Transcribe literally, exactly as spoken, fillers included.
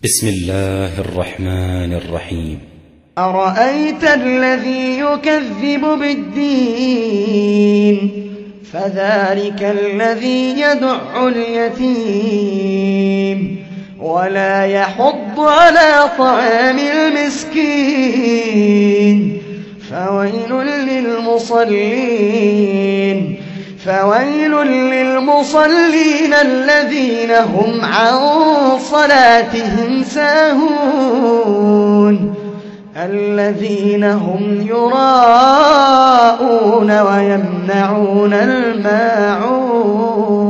بسم الله الرحمن الرحيم. أرأيت الذي يكذب بالدين فذلك الذي يدع اليتيم ولا يحض على طعام المسكين فويل للمصلين فويل للمصلين الذين هم عن صلاتهم ساهون الذين هم يراءون ويمنعون الماعون.